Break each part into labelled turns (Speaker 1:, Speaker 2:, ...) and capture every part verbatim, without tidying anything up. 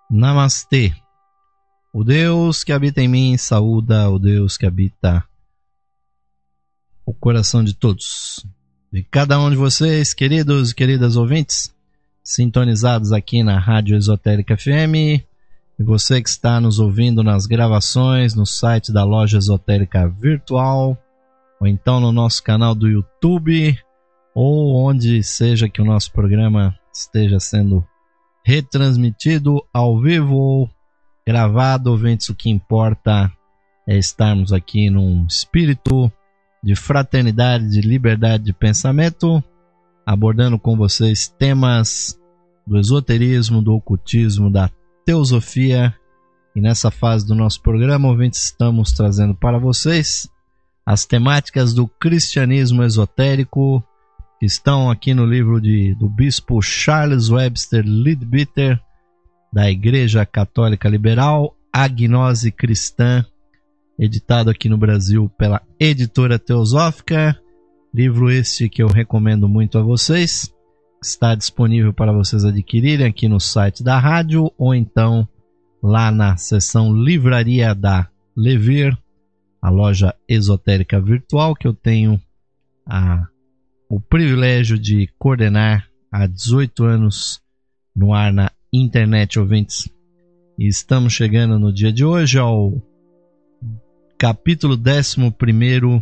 Speaker 1: Namastê. O Deus que habita em mim saúda o Deus que habita o coração de todos. De cada um de vocês, queridos e queridas ouvintes, sintonizados aqui na Rádio Esotérica F M, e você que está nos ouvindo nas gravações no site da Loja Esotérica Virtual, ou então no nosso canal do YouTube, ou onde seja que o nosso programa esteja sendo retransmitido ao vivo ou gravado, ouvintes, o que importa é estarmos aqui num espírito de fraternidade, de liberdade de pensamento, abordando com vocês temas do esoterismo, do ocultismo, da teosofia. E nessa fase do nosso programa, ouvintes, estamos trazendo para vocês as temáticas do cristianismo esotérico, que estão aqui no livro de, do bispo Charles Webster Leadbeater, da Igreja Católica Liberal, A Gnose Cristã, editado aqui no Brasil pela Editora Teosófica. Livro este que eu recomendo muito a vocês. Está disponível para vocês adquirirem aqui no site da rádio, ou então lá na seção Livraria da Levir, a loja esotérica virtual que eu tenho a o privilégio de coordenar há dezoito anos no ar na internet, ouvintes. E estamos chegando no dia de hoje ao capítulo décimo primeiro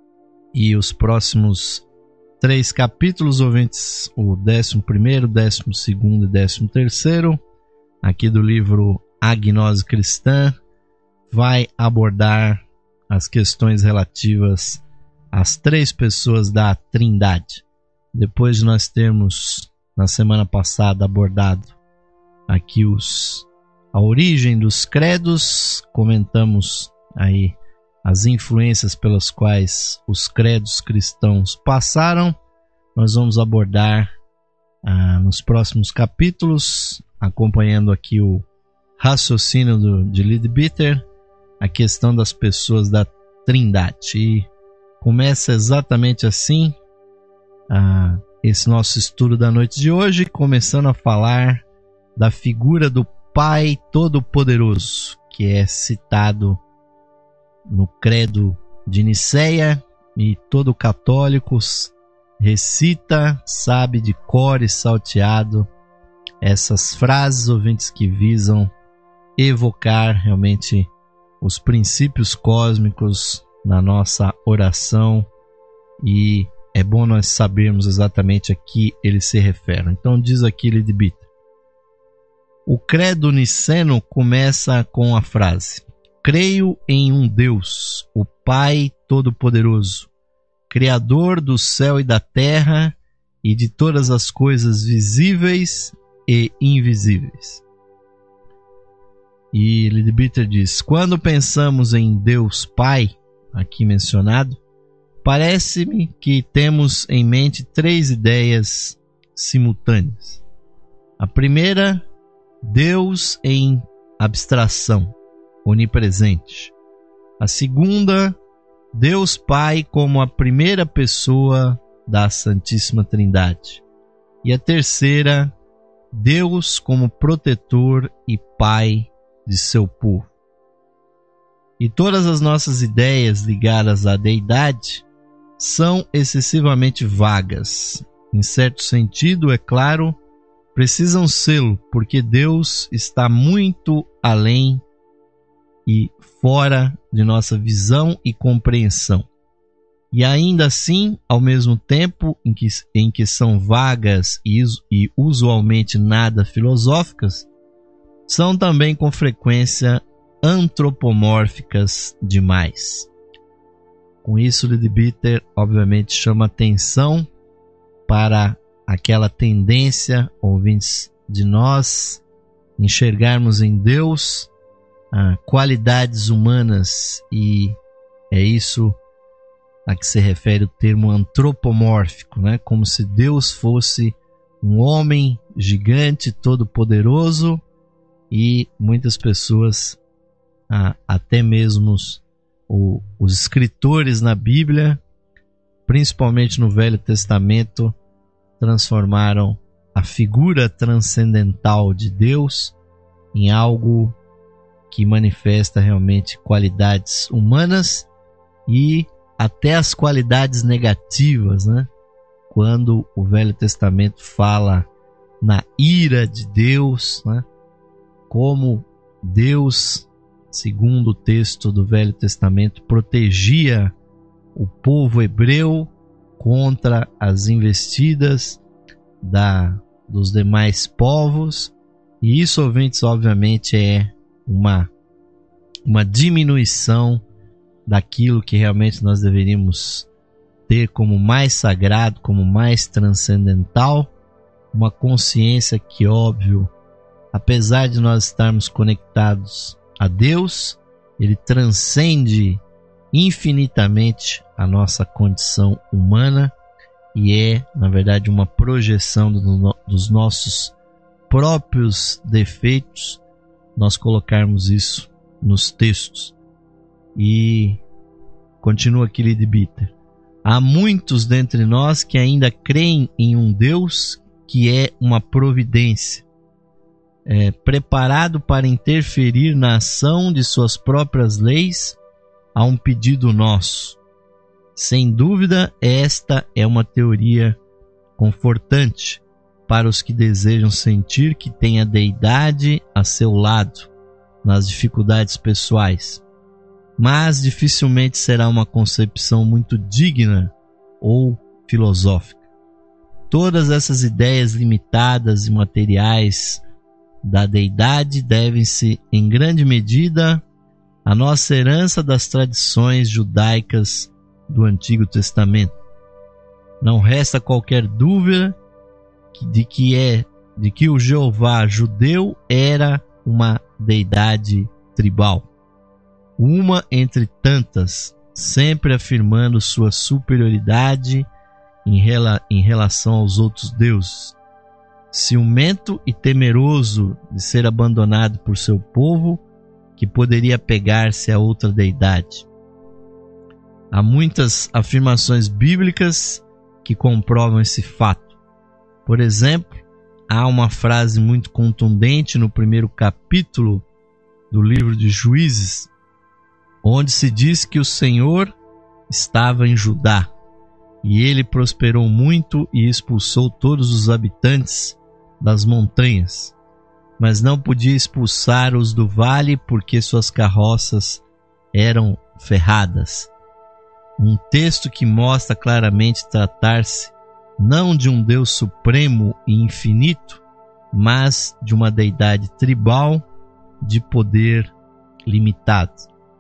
Speaker 1: e os próximos três capítulos, ouvintes, o décimo primeiro, décimo segundo e décimo terceiro, aqui do livro A Gnose Cristã, vai abordar as questões relativas as três pessoas da Trindade. Depois de nós termos, na semana passada, abordado aqui os, a origem dos credos, comentamos aí as influências pelas quais os credos cristãos passaram. Nós vamos abordar ah, nos próximos capítulos, acompanhando aqui o raciocínio do, de Leadbeater, a questão das pessoas da Trindade. E começa exatamente assim ah, esse nosso estudo da noite de hoje, começando a falar da figura do Pai Todo-Poderoso, que é citado no credo de Nicéia, e todo católico recita, sabe de cor e salteado essas frases, ouvintes, que visam evocar realmente os princípios cósmicos na nossa oração, e é bom nós sabermos exatamente a que ele se refere. Então diz aqui Leadbeater: o credo niceno começa com a frase: creio em um Deus, o Pai Todo-Poderoso, Criador do céu e da terra e de todas as coisas visíveis e invisíveis. E Leadbeater diz: quando pensamos em Deus Pai, aqui mencionado, parece-me que temos em mente três ideias simultâneas. A primeira, Deus em abstração, onipresente. A segunda, Deus Pai como a primeira pessoa da Santíssima Trindade. E a terceira, Deus como protetor e Pai de seu povo. E todas as nossas ideias ligadas à deidade são excessivamente vagas. Em certo sentido, é claro, precisam sê-lo, porque Deus está muito além e fora de nossa visão e compreensão. E ainda assim, ao mesmo tempo em que, em que são vagas e, e usualmente nada filosóficas, são também com frequência antropomórficas demais. Com isso, Leadbeater obviamente chama atenção para aquela tendência, ouvintes, de nós enxergarmos em Deus ah, qualidades humanas, e é isso a que se refere o termo antropomórfico, né? Como se Deus fosse um homem gigante, todo-poderoso, e muitas pessoas, ah, até mesmo os, o, os escritores na Bíblia, principalmente no Velho Testamento, transformaram a figura transcendental de Deus em algo que manifesta realmente qualidades humanas e até as qualidades negativas, né? Quando o Velho Testamento fala na ira de Deus, né? Como Deus, segundo o texto do Velho Testamento, protegia o povo hebreu contra as investidas da, dos demais povos. E isso, ouvintes, obviamente é uma, uma diminuição daquilo que realmente nós deveríamos ter como mais sagrado, como mais transcendental, uma consciência que, óbvio, apesar de nós estarmos conectados a Deus, Ele transcende infinitamente a nossa condição humana e é, na verdade, uma projeção do, dos nossos próprios defeitos, nós colocarmos isso nos textos. E continua aqui Leadbeater. Há muitos dentre nós que ainda creem em um Deus que é uma providência, é, preparado para interferir na ação de suas próprias leis a um pedido nosso. Sem dúvida, esta é uma teoria confortante para os que desejam sentir que tem a deidade a seu lado nas dificuldades pessoais, mas dificilmente será uma concepção muito digna ou filosófica. Todas essas ideias limitadas e materiais da deidade devem-se, em grande medida, à nossa herança das tradições judaicas do Antigo Testamento. Não resta qualquer dúvida de que, é, de que o Jeová judeu era uma deidade tribal, uma entre tantas, sempre afirmando sua superioridade em, rela, em relação aos outros deuses. Ciumento e temeroso de ser abandonado por seu povo, que poderia pegar-se a outra deidade. Há muitas afirmações bíblicas que comprovam esse fato. Por exemplo, há uma frase muito contundente no primeiro capítulo do livro de Juízes, onde se diz que o Senhor estava em Judá, e ele prosperou muito e expulsou todos os habitantes das montanhas, mas não podia expulsar os do vale porque suas carroças eram ferradas. Um texto que mostra claramente tratar-se não de um Deus supremo e infinito, mas de uma deidade tribal de poder limitado.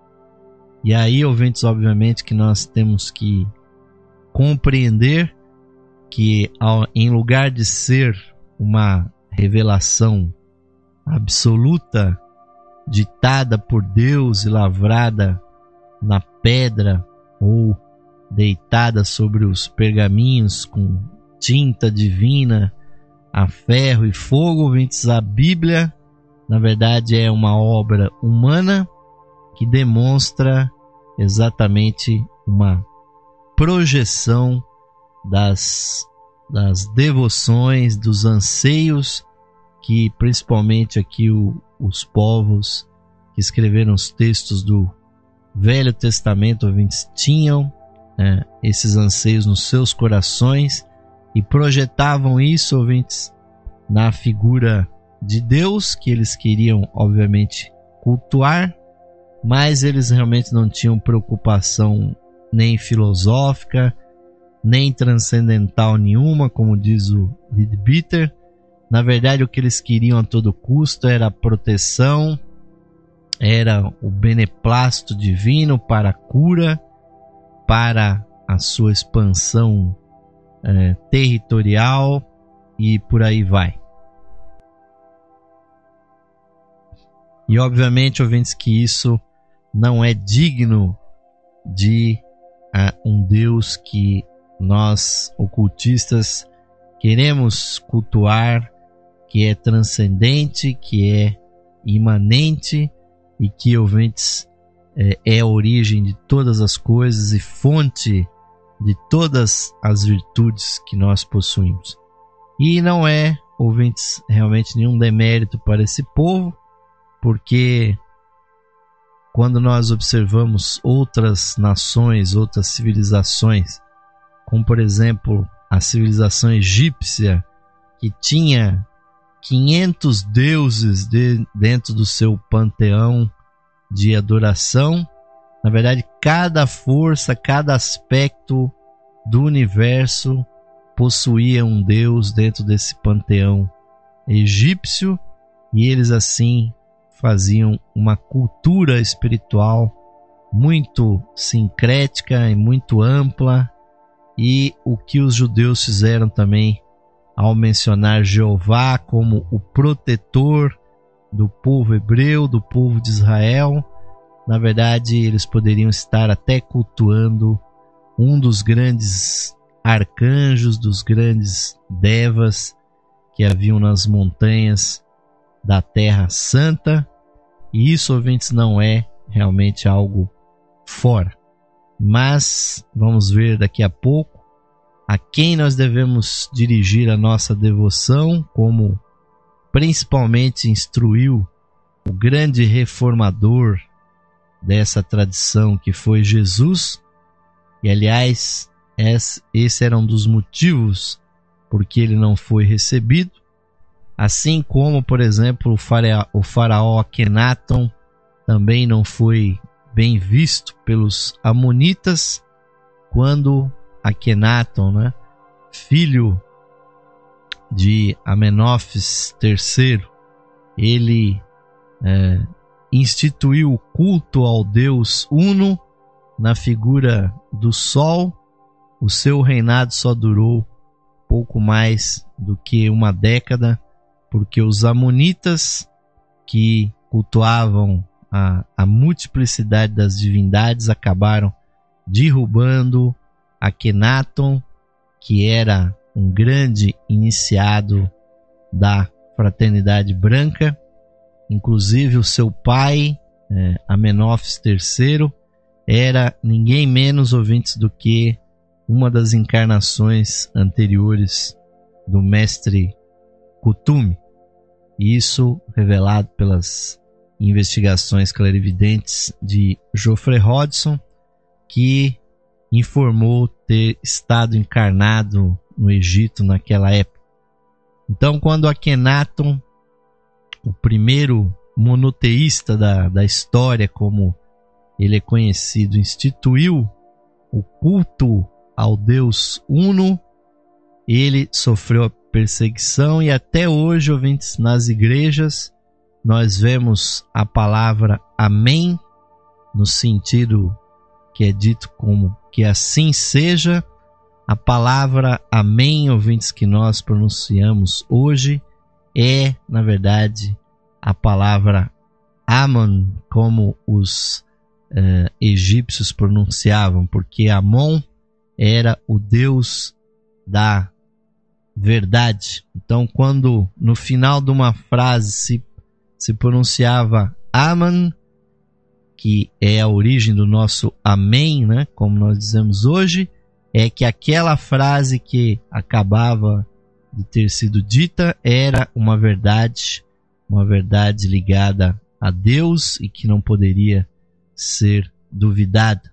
Speaker 1: E aí, ouvintes, obviamente que nós temos que compreender que, em lugar de ser uma revelação absoluta, ditada por Deus e lavrada na pedra ou deitada sobre os pergaminhos com tinta divina a ferro e fogo, ouvintes, a Bíblia, na verdade, é uma obra humana que demonstra exatamente uma projeção das, das devoções, dos anseios que principalmente aqui o, os povos que escreveram os textos do Velho Testamento, ouvintes, tinham, né, esses anseios nos seus corações e projetavam isso, ouvintes, na figura de Deus que eles queriam, obviamente, cultuar, mas eles realmente não tinham preocupação nem filosófica, nem transcendental nenhuma, como diz o Leadbeater. Na verdade, o que eles queriam a todo custo era a proteção, era o beneplácito divino para a cura, para a sua expansão é, territorial e por aí vai. E obviamente, ouvintes, que isso não é digno de uh, um Deus que nós, ocultistas, queremos cultuar, que é transcendente, que é imanente e que, ouvintes, é, é a origem de todas as coisas e fonte de todas as virtudes que nós possuímos. E não é, ouvintes, realmente nenhum demérito para esse povo, porque quando nós observamos outras nações, outras civilizações, como por exemplo a civilização egípcia, que tinha quinhentos deuses de, dentro do seu panteão de adoração. Na verdade, cada força, cada aspecto do universo possuía um deus dentro desse panteão egípcio, e eles assim faziam uma cultura espiritual muito sincrética e muito ampla. E o que os judeus fizeram também ao mencionar Jeová como o protetor do povo hebreu, do povo de Israel, na verdade eles poderiam estar até cultuando um dos grandes arcanjos, dos grandes devas que haviam nas montanhas da Terra Santa. E isso, ouvintes, não é realmente algo fora. Mas vamos ver daqui a pouco a quem nós devemos dirigir a nossa devoção, como principalmente instruiu o grande reformador dessa tradição, que foi Jesus. E aliás, esse era um dos motivos por que ele não foi recebido, assim como, por exemplo, o faraó, o faraó Akenaton também não foi bem visto pelos amonitas, quando Akenaton, né, filho de Amenófis terceiro, ele é, instituiu o culto ao Deus Uno na figura do Sol. O seu reinado só durou pouco mais do que uma década, porque os amonitas, que cultuavam a, a multiplicidade das divindades, acabaram derrubando Akenaton, que era um grande iniciado da fraternidade branca. Inclusive o seu pai, é, Amenófis terceiro, era ninguém menos, ouvintes, do que uma das encarnações anteriores do mestre Kuthumi. Isso revelado pelas investigações clarividentes de Geoffrey Hodgson, que informou ter estado encarnado no Egito naquela época. Então, quando Akenaton, o primeiro monoteísta da, da história, como ele é conhecido, instituiu o culto ao Deus Uno, ele sofreu a perseguição, e até hoje, ouvintes, nas igrejas nós vemos a palavra amém, no sentido que é dito como que assim seja. A palavra amém, ouvintes, que nós pronunciamos hoje é, na verdade, a palavra Amon, como os uh, egípcios pronunciavam, porque Amon era o Deus da verdade. Então, quando no final de uma frase se, se pronunciava Amon, que é a origem do nosso amém, né, como nós dizemos hoje, é que aquela frase que acabava de ter sido dita era uma verdade, uma verdade ligada a Deus e que não poderia ser duvidada.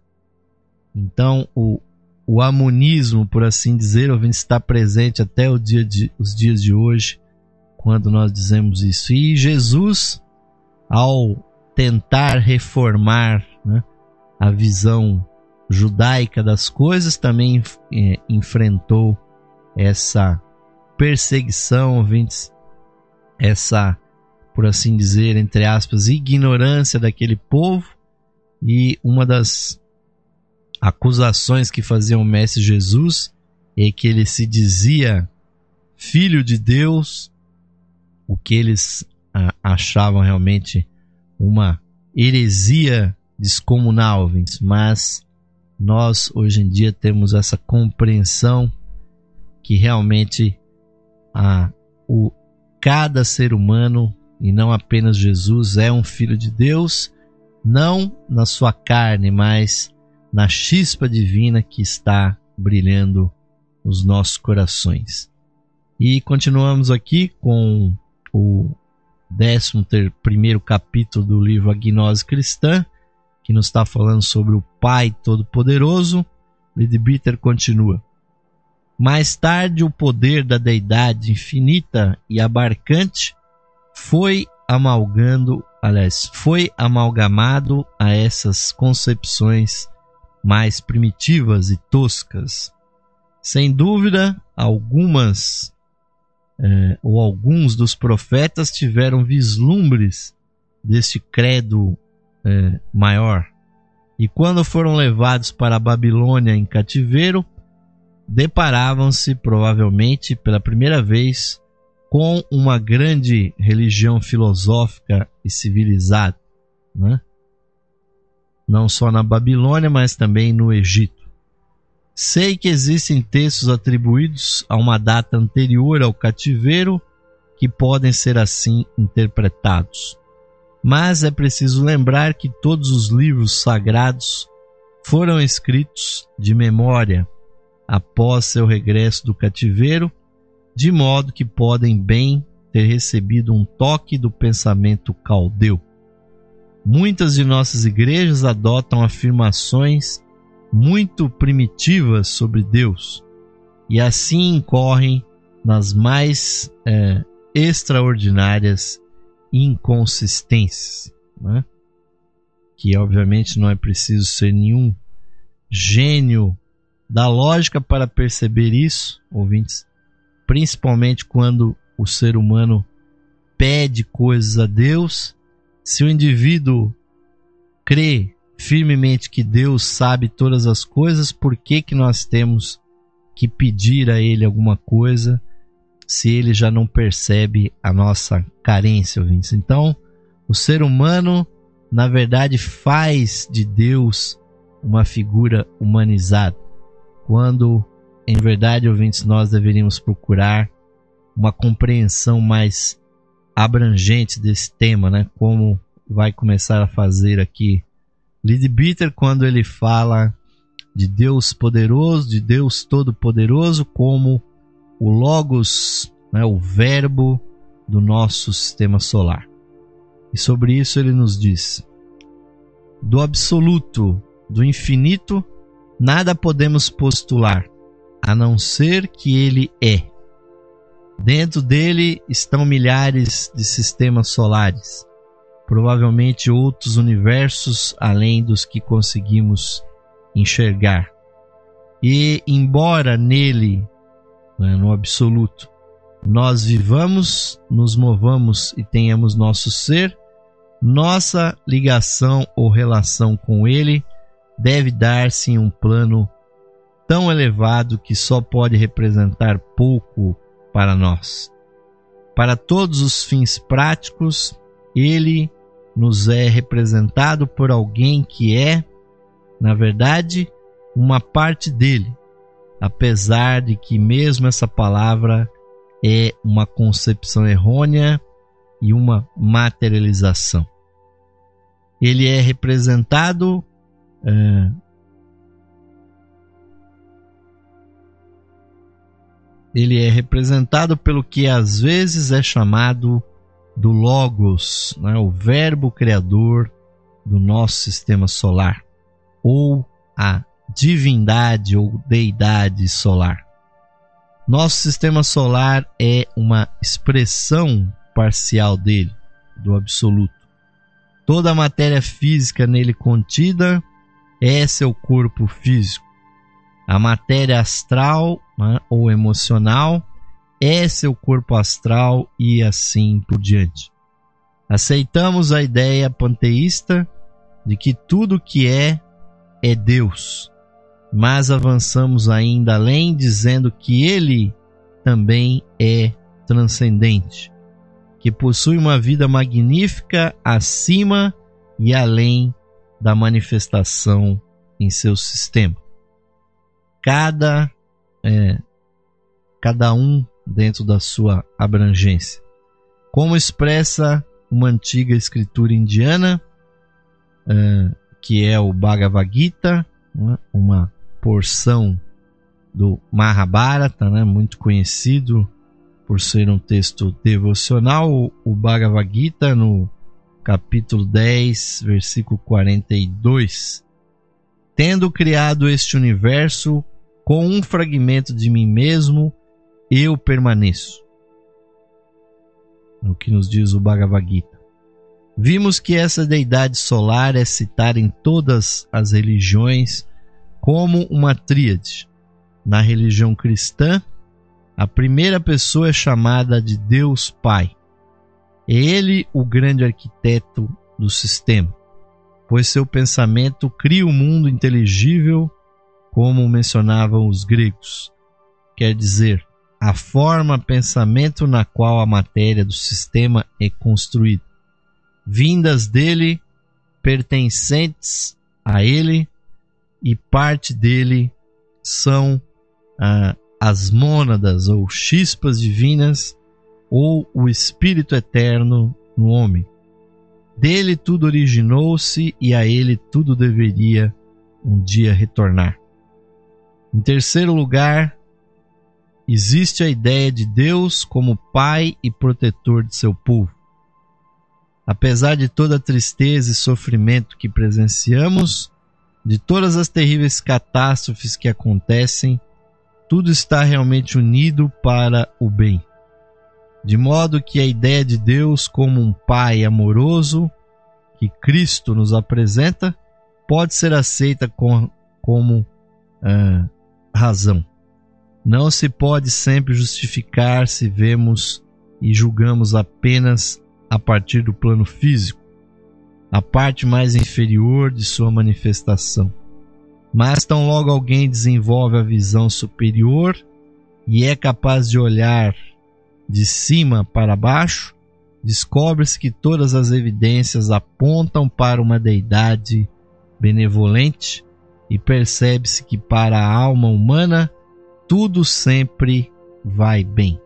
Speaker 1: Então, o, o amonismo, por assim dizer, está presente até o dia de, os dias de hoje, quando nós dizemos isso. E Jesus, ao tentar reformar, né, a visão judaica das coisas, também é, enfrentou essa perseguição, ouvintes, essa, por assim dizer, entre aspas, ignorância daquele povo. E uma das acusações que faziam o Mestre Jesus é que ele se dizia filho de Deus, o que eles ah, achavam realmente uma heresia descomunal, ouvintes. Mas nós hoje em dia temos essa compreensão que realmente a, o, cada ser humano, e não apenas Jesus, é um filho de Deus, não na sua carne, mas na chispa divina que está brilhando nos nossos corações. E continuamos aqui com o décimo primeiro capítulo do livro A Gnose Cristã, que nos está falando sobre o Pai Todo-Poderoso. Leadbeater continua. Mais tarde, o poder da deidade infinita e abarcante foi amalgando, aliás, foi amalgamado a essas concepções mais primitivas e toscas. Sem dúvida, algumas eh, ou alguns dos profetas tiveram vislumbres deste credo eh, maior. E quando foram levados para a Babilônia em cativeiro, deparavam-se provavelmente pela primeira vez com uma grande religião filosófica e civilizada, né? Não só na Babilônia, mas também no Egito. Sei que existem textos atribuídos a uma data anterior ao cativeiro que podem ser assim interpretados. Mas é preciso lembrar que todos os livros sagrados foram escritos de memória após seu regresso do cativeiro, de modo que podem bem ter recebido um toque do pensamento caldeu. Muitas de nossas igrejas adotam afirmações muito primitivas sobre Deus e assim incorrem nas mais é, extraordinárias inconsistências, né? Que obviamente não é preciso ser nenhum gênio da lógica para perceber isso, ouvintes, principalmente quando o ser humano pede coisas a Deus. Se o indivíduo crê firmemente que Deus sabe todas as coisas, por que que nós temos que pedir a Ele alguma coisa se Ele já não percebe a nossa carência, ouvintes? Então, o ser humano, na verdade, faz de Deus uma figura humanizada, quando, em verdade, ouvintes, nós deveríamos procurar uma compreensão mais abrangente desse tema, né? Como vai começar a fazer aqui Leadbeater quando ele fala de Deus poderoso, de Deus todo-poderoso como o Logos, né? O verbo do nosso sistema solar. E sobre isso ele nos diz: do absoluto, do infinito, nada podemos postular, a não ser que ele é. Dentro dele estão milhares de sistemas solares, provavelmente outros universos além dos que conseguimos enxergar. E embora nele, né, no absoluto, nós vivamos, nos movamos e tenhamos nosso ser, nossa ligação ou relação com ele deve dar-se em um plano tão elevado que só pode representar pouco para nós. Para todos os fins práticos, ele nos é representado por alguém que é, na verdade, uma parte dele, apesar de que mesmo essa palavra é uma concepção errônea e uma materialização. Ele é representado é, ele é representado pelo que às vezes é chamado do Logos, né? O verbo criador do nosso sistema solar, ou a divindade ou deidade solar. Nosso sistema solar é uma expressão parcial dele, do absoluto. Toda a matéria física nele contida é seu corpo físico. A matéria astral, né, ou emocional é seu corpo astral e assim por diante. Aceitamos a ideia panteísta de que tudo que é, é Deus, mas avançamos ainda além dizendo que ele também é transcendente, que possui uma vida magnífica acima e além da manifestação em seu sistema. Cada, é, cada um dentro da sua abrangência. Como expressa uma antiga escritura indiana, é, que é o Bhagavad Gita, né, uma porção do Mahabharata, né, muito conhecido por ser um texto devocional, o Bhagavad Gita, no capítulo dez, versículo quarenta e dois. Tendo criado este universo, com um fragmento de mim mesmo, eu permaneço. O que nos diz o Bhagavad Gita. Vimos que essa deidade solar é citada em todas as religiões como uma tríade. Na religião cristã, a primeira pessoa é chamada de Deus Pai. É Ele o grande arquiteto do sistema, pois seu pensamento cria o mundo inteligível, como mencionavam os gregos. Quer dizer, a forma pensamento na qual a matéria do sistema é construída, vindas dele, pertencentes a ele, e parte dele são ah, as mônadas ou chispas divinas ou o Espírito Eterno no homem. Dele tudo originou-se e a ele tudo deveria um dia retornar. Em terceiro lugar, existe a ideia de Deus como Pai e protetor de seu povo. Apesar de toda a tristeza e sofrimento que presenciamos, de todas as terríveis catástrofes que acontecem, tudo está realmente unido para o bem. De modo que a ideia de Deus como um Pai amoroso, que Cristo nos apresenta, pode ser aceita com, como ah, razão. Não se pode sempre justificar se vemos e julgamos apenas a partir do plano físico, a parte mais inferior de sua manifestação. Mas tão logo alguém desenvolve a visão superior e é capaz de olhar de cima para baixo, descobre-se que todas as evidências apontam para uma deidade benevolente e percebe-se que para a alma humana tudo sempre vai bem.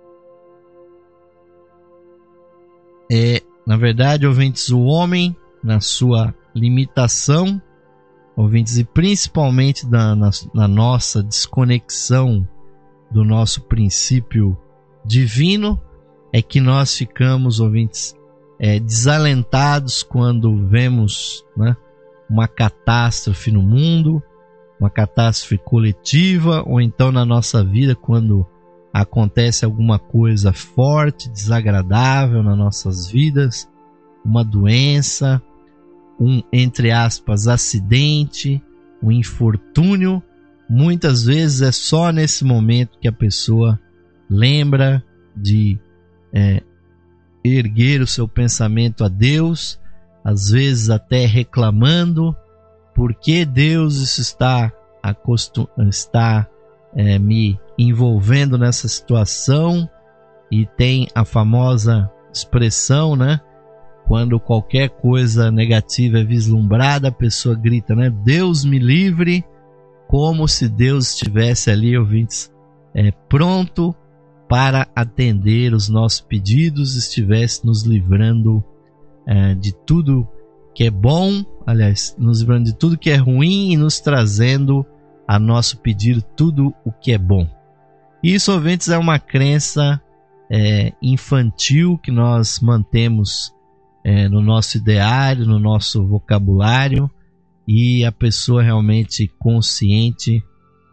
Speaker 1: É, na verdade, ouvintes, o homem, na sua limitação, ouvintes, e principalmente na, na, na nossa desconexão do nosso princípio divino, é que nós ficamos, ouvintes, é, desalentados quando vemos, né, uma catástrofe no mundo, uma catástrofe coletiva, ou então na nossa vida, quando acontece alguma coisa forte, desagradável nas nossas vidas, uma doença, um, entre aspas, acidente, um infortúnio. Muitas vezes é só nesse momento que a pessoa lembra de é, erguer o seu pensamento a Deus, às vezes até reclamando, por que Deus isso está, acostum, está é, me envolvendo nessa situação. E tem a famosa expressão, né? Quando qualquer coisa negativa é vislumbrada, a pessoa grita, né? Deus me livre, como se Deus estivesse ali, ouvintes, é, pronto para atender os nossos pedidos, estivesse nos livrando é, de tudo que é bom, aliás, nos livrando de tudo que é ruim e nos trazendo a nosso pedido tudo o que é bom. Isso, ouvintes, é uma crença é, infantil que nós mantemos é, no nosso ideário, no nosso vocabulário, e a pessoa realmente consciente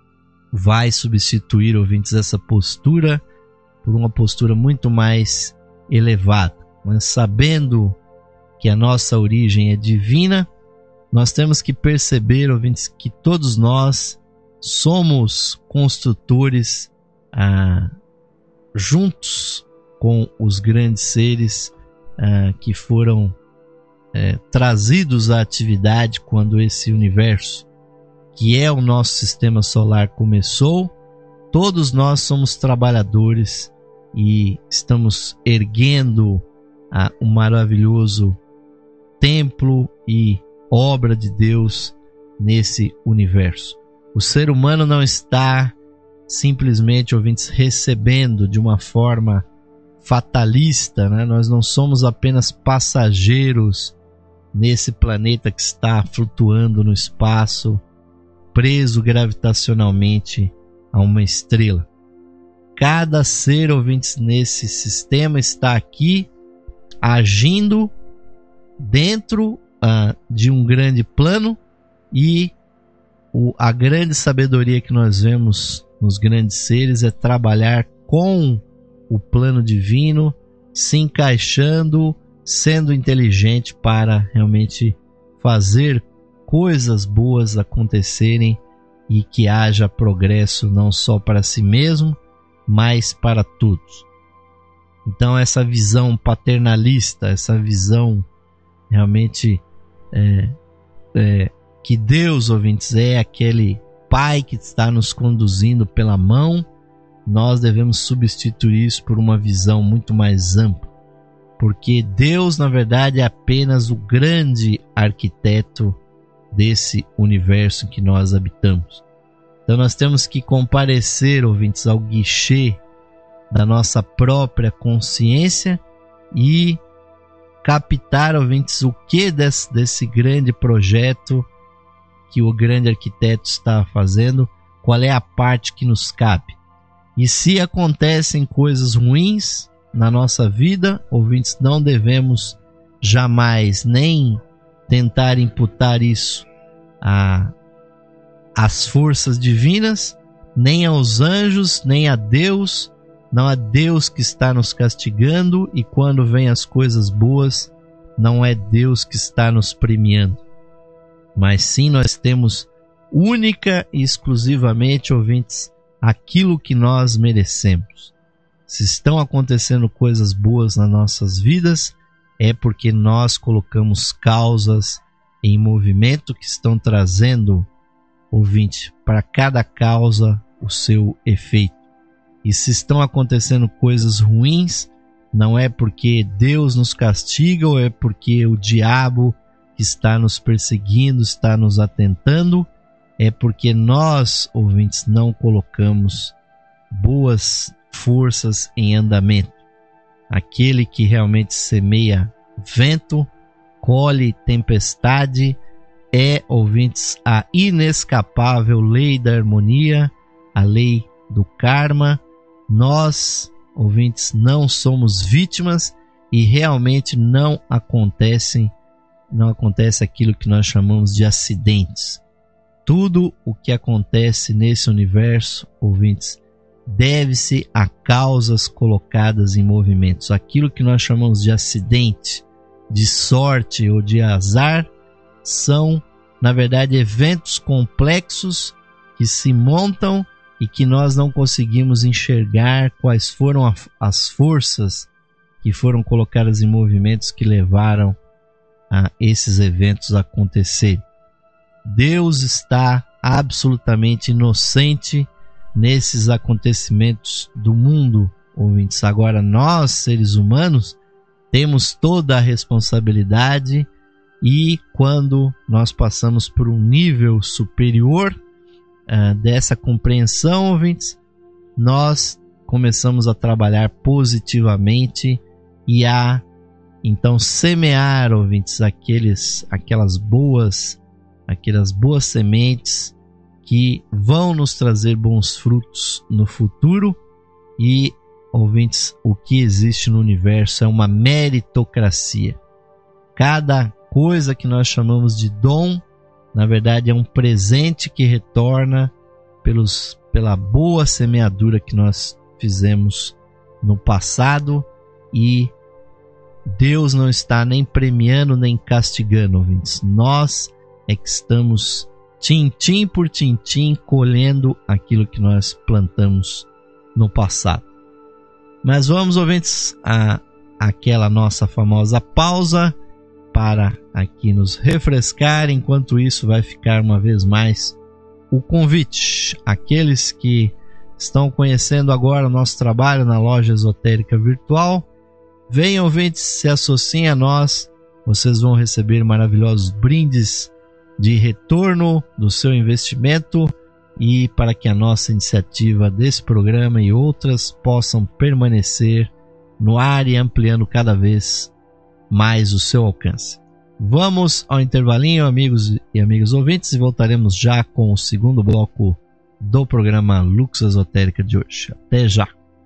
Speaker 1: vai substituir, ouvintes, essa postura por uma postura muito mais elevada. Mas sabendo que a nossa origem é divina, nós temos que perceber, ouvintes, que todos nós somos construtores ah, juntos com os grandes seres ah, que foram eh, trazidos à atividade quando esse universo, que é o nosso sistema solar, começou. Todos nós somos trabalhadores e estamos erguendo ah, um maravilhoso templo e obra de Deus nesse universo. O ser humano não está simplesmente, ouvintes, recebendo de uma forma fatalista, né? Nós não somos apenas passageiros nesse planeta que está flutuando no espaço, preso gravitacionalmente a uma estrela. cada ser, ouvintes, nesse sistema está aqui agindo dentro uh, de um grande plano, e o, a grande sabedoria que nós vemos nos grandes seres é trabalhar com o plano divino, se encaixando, sendo inteligente para realmente fazer coisas boas acontecerem e que haja progresso não só para si mesmo, mas para todos. Então essa visão paternalista, essa visão realmente é, é, que Deus, ouvintes, é aquele Pai que está nos conduzindo pela mão, nós devemos substituir isso por uma visão muito mais ampla, porque Deus, na verdade, é apenas o grande arquiteto desse universo em que nós habitamos. Então nós temos que comparecer, ouvintes, ao guichê da nossa própria consciência e captar, ouvintes, o que desse, desse grande projeto que o grande arquiteto está fazendo, qual é a parte que nos cabe. E se acontecem coisas ruins na nossa vida, ouvintes, não devemos jamais nem tentar imputar isso a, às forças divinas, nem aos anjos, nem a Deus. Não é Deus que está nos castigando, e quando vêm as coisas boas, não é Deus que está nos premiando. Mas sim, nós temos única e exclusivamente, ouvintes, aquilo que nós merecemos. Se estão acontecendo coisas boas nas nossas vidas, é porque nós colocamos causas em movimento que estão trazendo, ouvinte, para cada causa o seu efeito. E se estão acontecendo coisas ruins, não é porque Deus nos castiga ou é porque o diabo que está nos perseguindo, está nos atentando, é porque nós, ouvintes, não colocamos boas forças em andamento. Aquele que realmente semeia vento, colhe tempestade, é, ouvintes, a inescapável lei da harmonia, a lei do karma. Nós, ouvintes, não somos vítimas e realmente não acontecem, não acontece aquilo que nós chamamos de acidentes. Tudo o que acontece nesse universo, ouvintes, deve-se a causas colocadas em movimentos. Aquilo que nós chamamos de acidente, de sorte ou de azar, são, na verdade, eventos complexos que se montam e que nós não conseguimos enxergar quais foram a, as forças que foram colocadas em movimentos que levaram a esses eventos a acontecerem. Deus está absolutamente inocente nesses acontecimentos do mundo, ouvintes. Agora nós, seres humanos, temos toda a responsabilidade, e quando nós passamos por um nível superior uh, dessa compreensão, ouvintes, nós começamos a trabalhar positivamente e a então semear, ouvintes, aqueles, aquelas boas, aquelas boas sementes que vão nos trazer bons frutos no futuro. E, ouvintes, o que existe no universo é uma meritocracia. Cada coisa que nós chamamos de dom, na verdade, é um presente que retorna pelos, pela boa semeadura que nós fizemos no passado, e Deus não está nem premiando nem castigando, ouvintes. Nós é que estamos tintim por tintim colhendo aquilo que nós plantamos no passado. Mas vamos, ouvintes, a aquela nossa famosa pausa para aqui nos refrescar. Enquanto isso, vai ficar uma vez mais o convite. Aqueles que estão conhecendo agora o nosso trabalho na Loja Esotérica Virtual, venham, ouvintes, se associem a nós. Vocês vão receber maravilhosos brindes de retorno do seu investimento, e para que a nossa iniciativa desse programa e outras possam permanecer no ar e ampliando cada vez mais o seu alcance. Vamos ao intervalinho, amigos e amigas ouvintes, e voltaremos já com o segundo bloco do programa Lux Esotérica de hoje. Até já!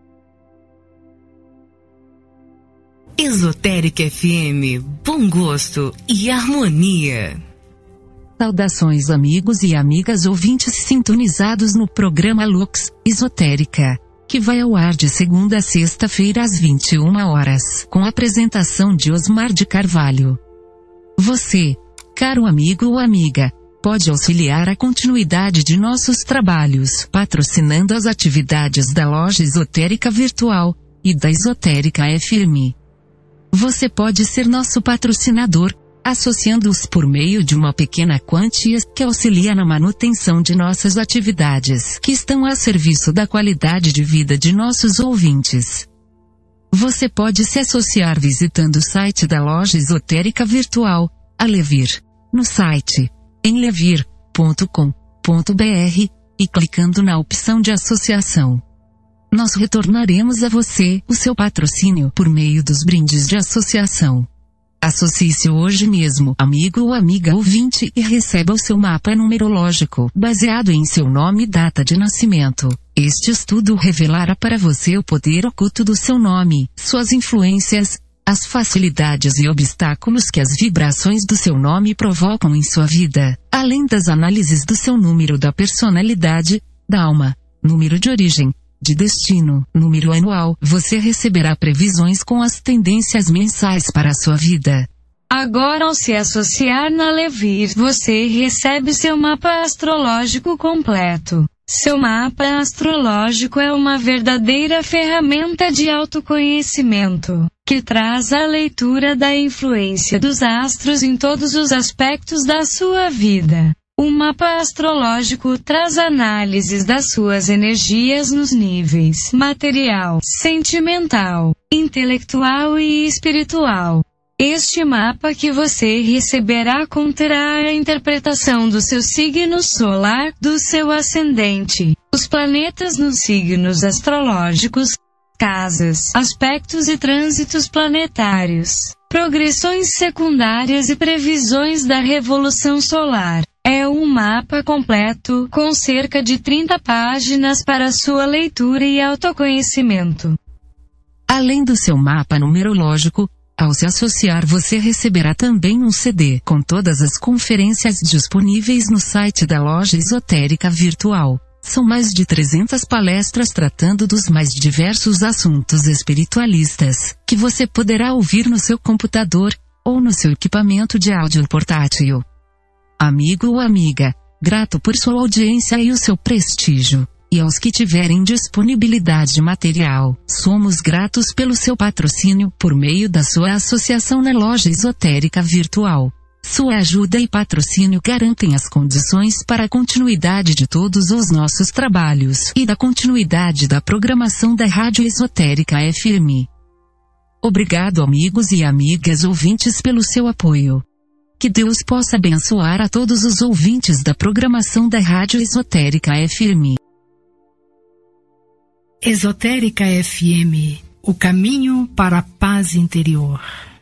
Speaker 2: Esotérica F M, bom gosto e harmonia.
Speaker 3: Saudações amigos e amigas ouvintes sintonizados no programa Lux Esotérica, que vai ao ar de segunda a sexta-feira às vinte e uma horas, com a apresentação de Osmar de Carvalho. Você, caro amigo ou amiga, pode auxiliar a continuidade de nossos trabalhos, patrocinando as atividades da Loja Esotérica Virtual e da Esotérica F M. Você pode ser nosso patrocinador, associando-os por meio de uma pequena quantia que auxilia na manutenção de nossas atividades, que estão a serviço da qualidade de vida de nossos ouvintes. Você pode se associar visitando o site da Loja Esotérica Virtual, a Levir, no site em levir ponto com ponto b r e clicando na opção de associação. Nós retornaremos a você o seu patrocínio por meio dos brindes de associação. Associe-se hoje mesmo, amigo ou amiga ouvinte, e receba o seu mapa numerológico, baseado em seu nome e data de nascimento. Este estudo revelará para você o poder oculto do seu nome, suas influências, as facilidades e obstáculos que as vibrações do seu nome provocam em sua vida, além das análises do seu número da personalidade, da alma, número de origem, de destino, número anual. Você receberá previsões com as tendências mensais para a sua vida.
Speaker 4: Agora, ao se associar na Levir, você recebe seu mapa astrológico completo. Seu mapa astrológico é uma verdadeira ferramenta de autoconhecimento, que traz a leitura da influência dos astros em todos os aspectos da sua vida. O mapa astrológico traz análises das suas energias nos níveis material, sentimental, intelectual e espiritual. Este mapa que você receberá conterá a interpretação do seu signo solar, do seu ascendente, os planetas nos signos astrológicos, casas, aspectos e trânsitos planetários, progressões secundárias e previsões da revolução solar. É um mapa completo, com cerca de trinta páginas para sua leitura e autoconhecimento.
Speaker 3: Além do seu mapa numerológico, ao se associar você receberá também um C D com todas as conferências disponíveis no site da Loja Esotérica Virtual. São mais de trezentas palestras tratando dos mais diversos assuntos espiritualistas, que você poderá ouvir no seu computador, ou no seu equipamento de áudio portátil. Amigo ou amiga, grato por sua audiência e o seu prestígio. E aos que tiverem disponibilidade material, somos gratos pelo seu patrocínio por meio da sua associação na Loja Esotérica Virtual. Sua ajuda e patrocínio garantem as condições para a continuidade de todos os nossos trabalhos e da continuidade da programação da Rádio Esotérica F M. Obrigado, amigos e amigas ouvintes, pelo seu apoio. Que Deus possa abençoar a todos os ouvintes da programação da Rádio Esotérica F M.
Speaker 2: Esotérica F M, o caminho para a paz interior.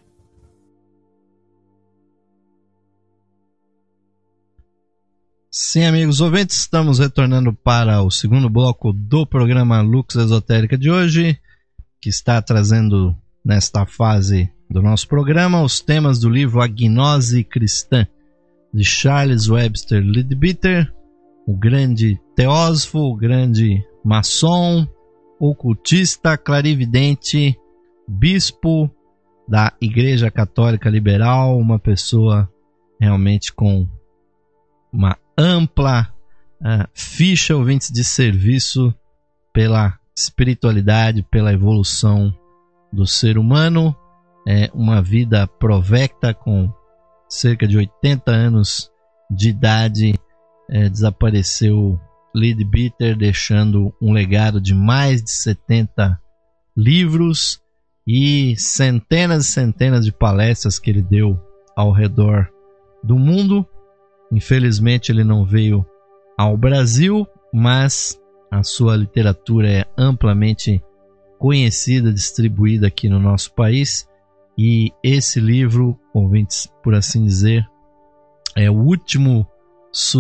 Speaker 1: Sim, amigos ouvintes, estamos retornando para o segundo bloco do programa Lux Esotérica de hoje, que está trazendo nesta fase do nosso programa os temas do livro A Gnose Cristã, de Charles Webster Leadbeater, o grande teósofo, o grande maçom, ocultista, clarividente, bispo da Igreja Católica Liberal, uma pessoa realmente com uma ampla uh, ficha, ouvintes, de serviço pela espiritualidade, pela evolução do ser humano. É uma vida provecta, com cerca de oitenta anos de idade, é, desapareceu Leadbeater, deixando um legado de mais de setenta livros e centenas e centenas de palestras que ele deu ao redor do mundo. Infelizmente ele não veio ao Brasil, mas a sua literatura é amplamente conhecida, distribuída aqui no nosso país. E esse livro, ouvintes, por assim dizer, é o último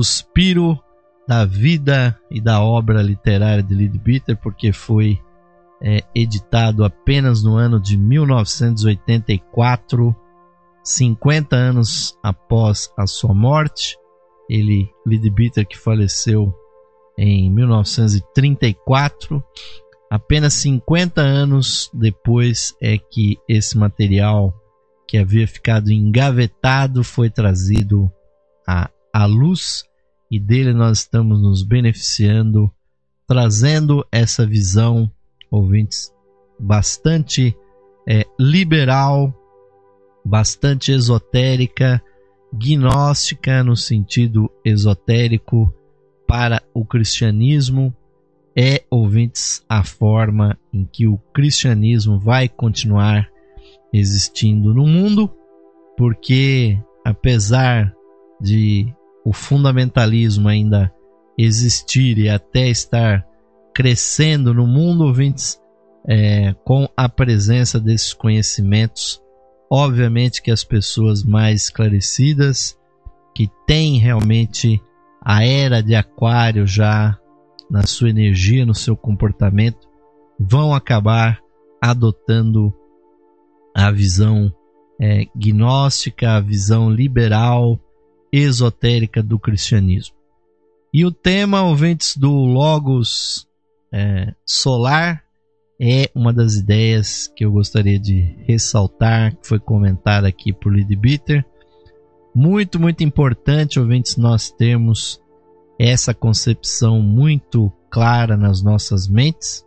Speaker 1: suspiro da vida e da obra literária de Leadbeater, porque foi é, editado apenas no ano de mil novecentos e oitenta e quatro, cinquenta anos após a sua morte. Ele, Leadbeater, que faleceu em mil novecentos e trinta e quatro, apenas cinquenta anos depois é que esse material que havia ficado engavetado foi trazido à, à luz, e dele nós estamos nos beneficiando, trazendo essa visão, ouvintes, bastante é, liberal, bastante esotérica, gnóstica no sentido esotérico para o cristianismo. É, ouvintes, a forma em que o cristianismo vai continuar existindo no mundo, porque apesar de o fundamentalismo ainda existir e até estar crescendo no mundo, ouvintes, é, com a presença desses conhecimentos, obviamente que as pessoas mais esclarecidas, que têm realmente a era de Aquário já na sua energia, no seu comportamento, vão acabar adotando a visão é, gnóstica, a visão liberal, esotérica do cristianismo. E o tema, ouvintes, do Logos é, solar é uma das ideias que eu gostaria de ressaltar, que foi comentada aqui por Leadbeater. Muito, muito importante, ouvintes, nós termos essa concepção muito clara nas nossas mentes,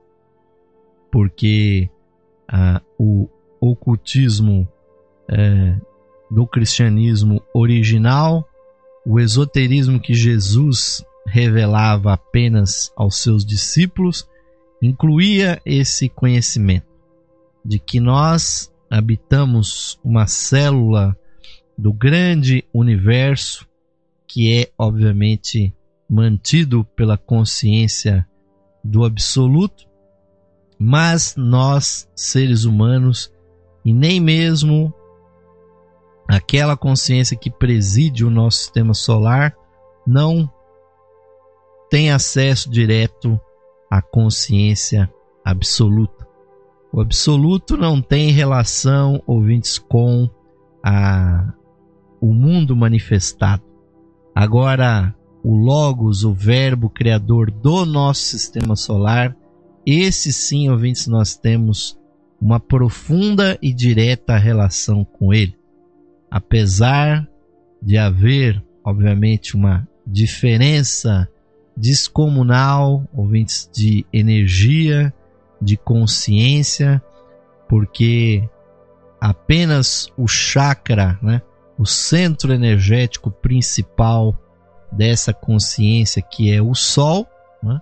Speaker 1: porque ah, o ocultismo é, do cristianismo original, o esoterismo que Jesus revelava apenas aos seus discípulos, incluía esse conhecimento de que nós habitamos uma célula do grande universo, que é obviamente mantido pela consciência do absoluto, mas nós, seres humanos, e nem mesmo aquela consciência que preside o nosso sistema solar, não tem acesso direto à consciência absoluta. O absoluto não tem relação, ouvintes, com a, o mundo manifestado. Agora, o Logos, o verbo criador do nosso sistema solar, esse sim, ouvintes, nós temos uma profunda e direta relação com ele. Apesar de haver, obviamente, uma diferença descomunal, ouvintes, de energia, de consciência, porque apenas o chakra, né, o centro energético principal dessa consciência, que é o Sol, né,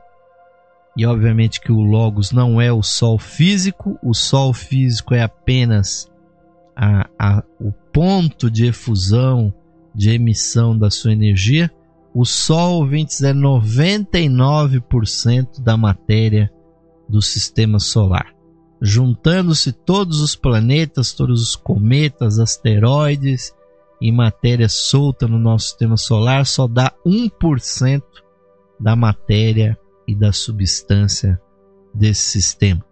Speaker 1: e obviamente que o Logos não é o Sol físico, o Sol físico é apenas a, a, o ponto de efusão, de emissão da sua energia. O Sol, ouvintes, é noventa e nove por cento da matéria do sistema solar. Juntando-se todos os planetas, todos os cometas, asteroides e matéria solta no nosso sistema solar, só dá um por cento da matéria e da substância desse sistema.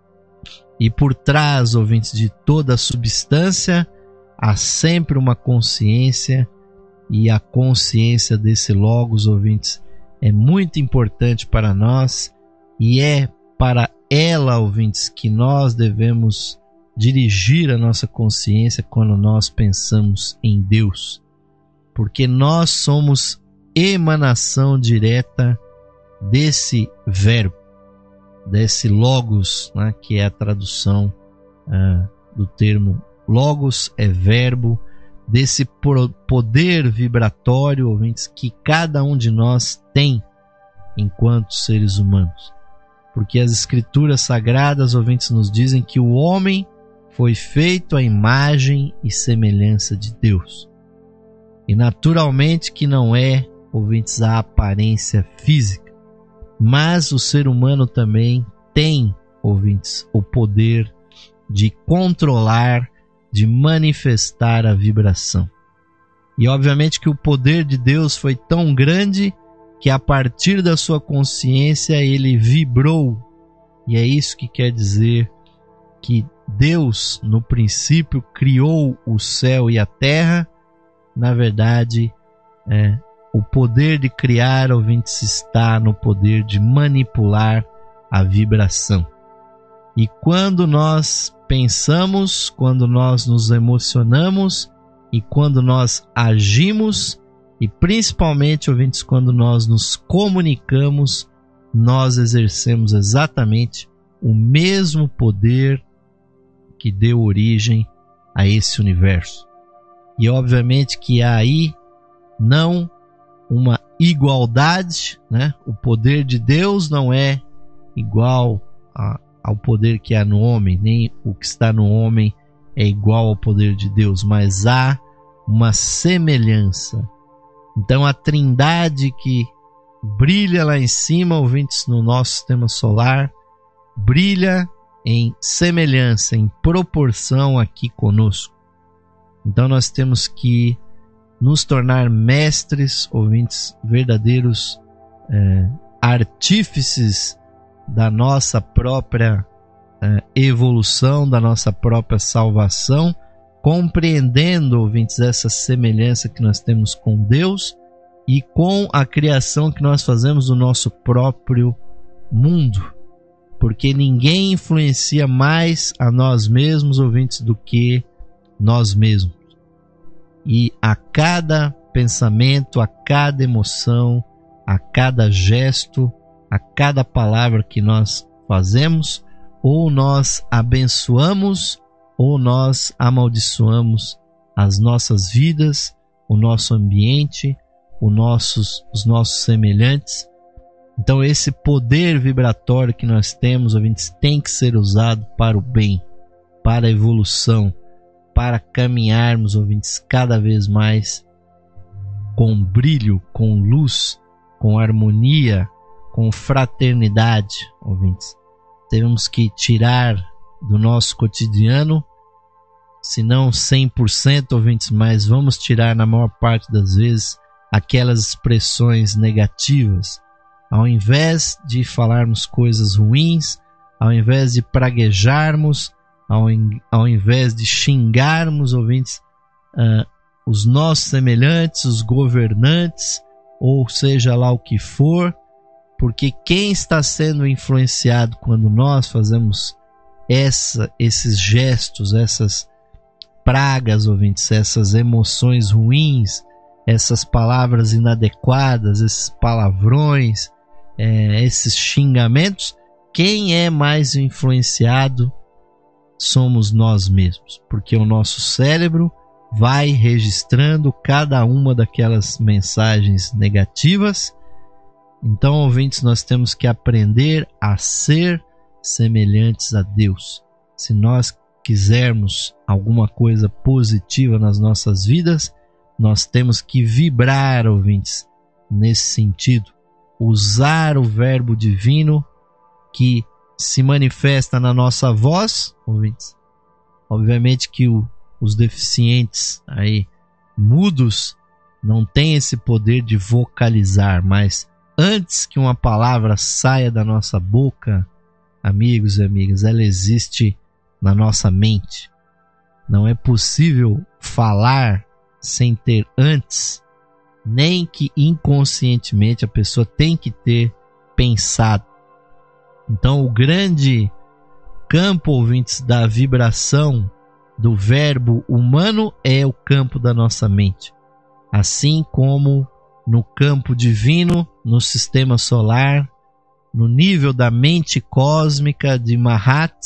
Speaker 1: E por trás, ouvintes, de toda a substância, há sempre uma consciência, e a consciência desse Logos, ouvintes, é muito importante para nós, e é para ela, ouvintes, que nós devemos dirigir a nossa consciência quando nós pensamos em Deus, porque nós somos emanação direta desse verbo, desse Logos, né, que é a tradução uh, do termo Logos, é verbo, desse poder vibratório, ouvintes, que cada um de nós tem enquanto seres humanos. Porque as escrituras sagradas, ouvintes, nos dizem que o homem foi feito à imagem e semelhança de Deus. E naturalmente que não é, ouvintes, a aparência física, mas o ser humano também tem, ouvintes, o poder de controlar, de manifestar a vibração. E obviamente que o poder de Deus foi tão grande que a partir da sua consciência ele vibrou E é isso que quer dizer que Deus, no princípio, criou o céu e a terra. Na verdade, é, o poder de criar, ouvintes, está no poder de manipular a vibração. E quando nós pensamos, quando nós nos emocionamos e quando nós agimos, e principalmente, ouvintes, quando nós nos comunicamos, nós exercemos exatamente o mesmo poder que deu origem a esse universo. E obviamente que há aí não uma igualdade, né? O poder de Deus não é igual a, ao poder que há no homem, nem o que está no homem é igual ao poder de Deus, mas há uma semelhança. Então a trindade que brilha lá em cima, ouvintes, no nosso sistema solar, brilha em semelhança, em proporção aqui conosco. Então nós temos que nos tornar mestres, ouvintes, verdadeiros é, artífices da nossa própria é, evolução, da nossa própria salvação, compreendendo, ouvintes, essa semelhança que nós temos com Deus e com a criação que nós fazemos do nosso próprio mundo. Porque ninguém influencia mais a nós mesmos, ouvintes, do que nós mesmos. E a cada pensamento, a cada emoção, a cada gesto, a cada palavra que nós fazemos, ou nós abençoamos, ou nós amaldiçoamos as nossas vidas, o nosso ambiente, os nossos, os nossos semelhantes. Então esse poder vibratório que nós temos, ouvintes, tem que ser usado para o bem, para a evolução, para caminharmos, ouvintes, cada vez mais com brilho, com luz, com harmonia, com fraternidade, ouvintes. Temos que tirar do nosso cotidiano, se não cem por cento, ouvintes, mas vamos tirar na maior parte das vezes aquelas expressões negativas. Ao invés de falarmos coisas ruins, ao invés de praguejarmos, ao, ao invés de xingarmos, ouvintes, uh, os nossos semelhantes, os governantes, ou seja lá o que for, porque quem está sendo influenciado quando nós fazemos essa, esses gestos, essas pragas, ouvintes, essas emoções ruins, essas palavras inadequadas, esses palavrões, é, esses xingamentos, quem é mais influenciado somos nós mesmos, porque o nosso cérebro vai registrando cada uma daquelas mensagens negativas. Então, ouvintes, nós temos que aprender a ser semelhantes a Deus. Se nós quisermos alguma coisa positiva nas nossas vidas, nós temos que vibrar, ouvintes, nesse sentido. Usar o verbo divino que se manifesta na nossa voz, ouvintes. Obviamente que o, os deficientes aí, mudos, não têm esse poder de vocalizar, mas antes que uma palavra saia da nossa boca, amigos e amigas, ela existe na nossa mente. Não é possível falar sem ter antes, nem que inconscientemente a pessoa tem que ter pensado. Então o grande campo, ouvintes, da vibração do verbo humano é o campo da nossa mente. Assim como no campo divino, no sistema solar, no nível da mente cósmica de Mahat,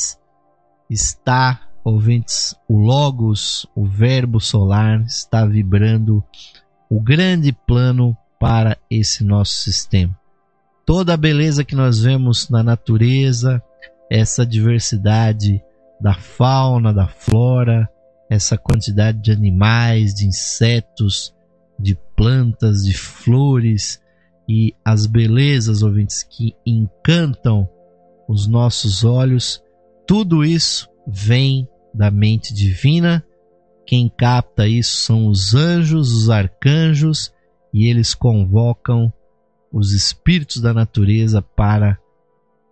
Speaker 1: está, ouvintes, o Logos, o verbo solar, está vibrando o grande plano para esse nosso sistema. Toda a beleza que nós vemos na natureza, essa diversidade da fauna, da flora, essa quantidade de animais, de insetos, de plantas, de flores e as belezas, ouvintes, que encantam os nossos olhos, tudo isso vem da mente divina. Quem capta isso são os anjos, os arcanjos, e eles convocam os espíritos da natureza para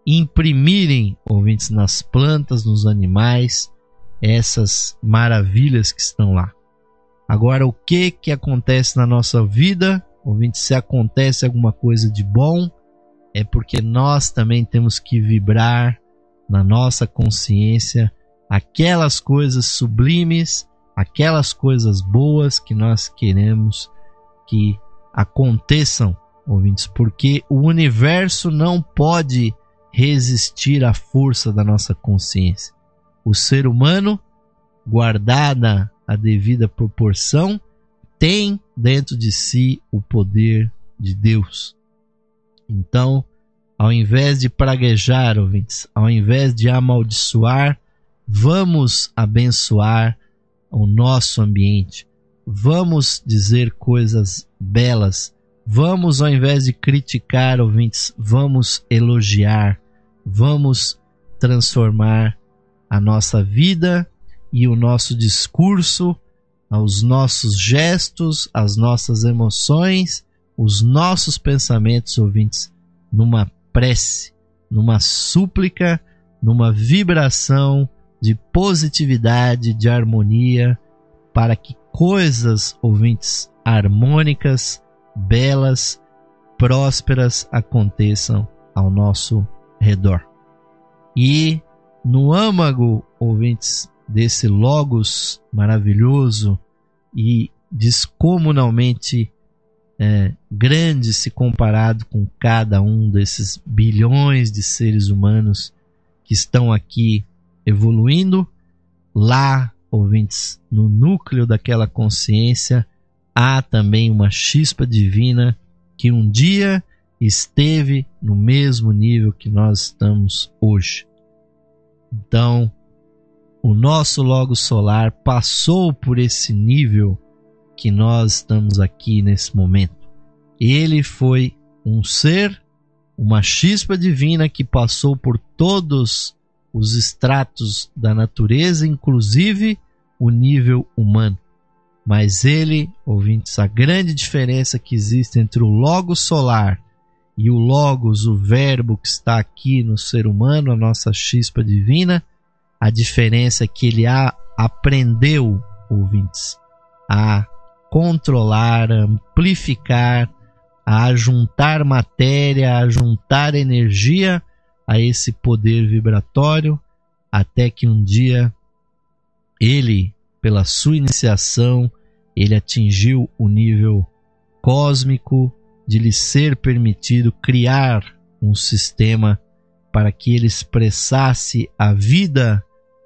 Speaker 1: imprimirem, ouvintes, nas plantas, nos animais, essas maravilhas que estão lá. Agora, o que que acontece na nossa vida? Ouvintes, se acontece alguma coisa de bom, é porque nós também temos que vibrar na nossa consciência aquelas coisas sublimes, aquelas coisas boas que nós queremos que aconteçam, ouvintes, porque o universo não pode resistir à força da nossa consciência. O ser humano, guardada a devida proporção, tem dentro de si o poder de Deus. Então, ao invés de praguejar, ouvintes, ao invés de amaldiçoar, vamos abençoar o nosso ambiente. Vamos dizer coisas belas. Vamos, ao invés de criticar, ouvintes, vamos elogiar. Vamos transformar a nossa vida e o nosso discurso, os nossos gestos, as nossas emoções, os nossos pensamentos, ouvintes, numa prece, numa súplica, numa vibração de positividade, de harmonia, para que coisas, ouvintes, harmônicas, belas, prósperas aconteçam ao nosso redor. E no âmago, ouvintes, desse Logos maravilhoso e descomunalmente é, grande se comparado com cada um desses bilhões de seres humanos que estão aqui evoluindo, lá, ouvintes, no núcleo daquela consciência há também uma chispa divina que um dia esteve no mesmo nível que nós estamos hoje. Então, o nosso Logos solar passou por esse nível que nós estamos aqui nesse momento. Ele foi um ser, uma chispa divina que passou por todos os estratos da natureza, inclusive o nível humano. Mas ele, ouvintes, a grande diferença que existe entre o Logos solar e o Logos, o verbo que está aqui no ser humano, a nossa chispa divina, a diferença é que ele a, aprendeu, ouvintes, a controlar, a amplificar, a juntar matéria, a juntar energia a esse poder vibratório, até que um dia ele, pela sua iniciação, ele atingiu o nível cósmico de lhe ser permitido criar um sistema para que ele expressasse a vida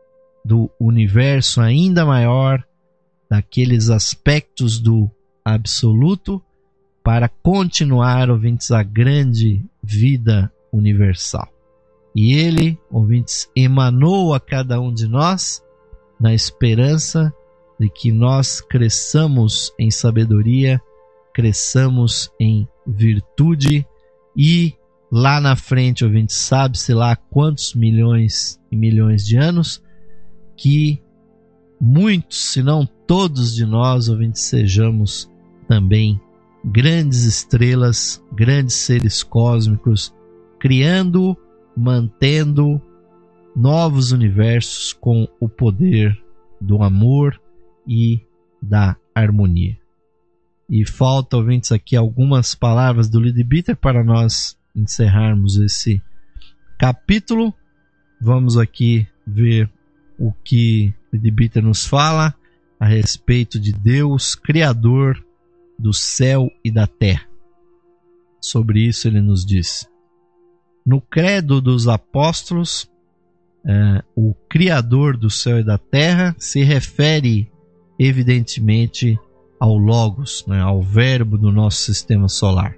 Speaker 1: do universo ainda maior, daqueles aspectos do absoluto, para continuar, ouvintes, a grande vida universal. E ele, ouvintes, emanou a cada um de nós na esperança de que nós cresçamos em sabedoria, cresçamos em virtude e lá na frente, ouvintes, sabe-se lá quantos milhões e milhões de anos, que muitos, se não todos de nós, ouvintes, sejamos também grandes estrelas, grandes seres cósmicos, criando, mantendo novos universos com o poder do amor e da harmonia. E falta, ouvintes, aqui algumas palavras do Leadbeater para nós encerrarmos esse capítulo. Vamos aqui ver o que o Leadbeater nos fala a respeito de Deus, Criador do céu e da terra. Sobre isso ele nos diz: no credo dos apóstolos, é, o Criador do céu e da terra se refere evidentemente ao Logos, né, ao verbo do nosso sistema solar.